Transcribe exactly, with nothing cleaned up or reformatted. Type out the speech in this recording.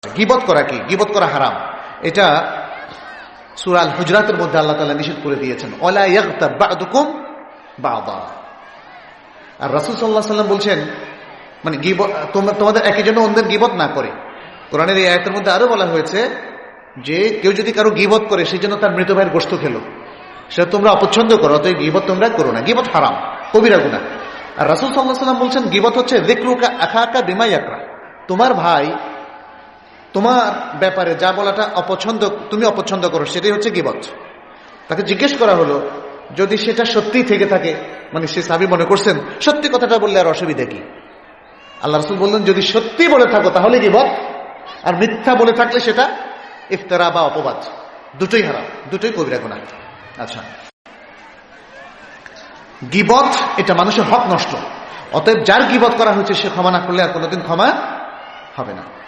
গীবত করা কি? গীবত করা হারাম। এটা সূরা আল হুজরাতের মধ্যে আল্লাহ তাআলা নিষেধ করে দিয়েছেন, ওয়ালা ইয়াগতাব বা'দুকুম বা'দা। আর রাসূল সাল্লাল্লাহু আলাইহি ওয়াসাল্লাম বলছেন, মানে গীবত তোমাদের একই জন্য অন্যের গীবত না করে। কোরআনের এই আয়াতের মধ্যে আরো বলা হয়েছে যে কেউ যদি কারো গীবত করে সেই জন্য তার মৃত ভাইয়ের গোশত খেলো, সেটা তোমরা অপছন্দ করো, অতএব গীবত তোমরা করো না। গীবত হারাম, কবিরা গুনাহ। আর রাসূল সাল্লাল্লাহু আলাইহি ওয়াসাল্লাম বলছেন গীবত হচ্ছে যিকরুকা আখাকা বিমা ইয়াকরা, তোমার ভাই তোমার ব্যাপারে যা বলাটা অপছন্দ, তুমি অপছন্দ করো, সেটাই হচ্ছে গীবত। তাকে জিজ্ঞেস করা হলো যদি সেটা সত্যি থেকে থাকে, মানে সে সাহাবী মনে করছেন সত্যি কথাটা বললে আর অসুবিধা কি? আল্লাহ রাসূল বললেন যদি সত্যি বলে থাকো তাহলে গীবত, আর মিথ্যা বলে থাকলে সেটা ইফতারা বা অপবাদ, দুটোই হারাম, দুটোই কবিরা গুনাহ। আচ্ছা, গীবত এটা মানুষের হক নষ্ট, অতএব যার গীবত করা হয়েছে সে ক্ষমা না করলে আর কোনোদিন ক্ষমা হবে না।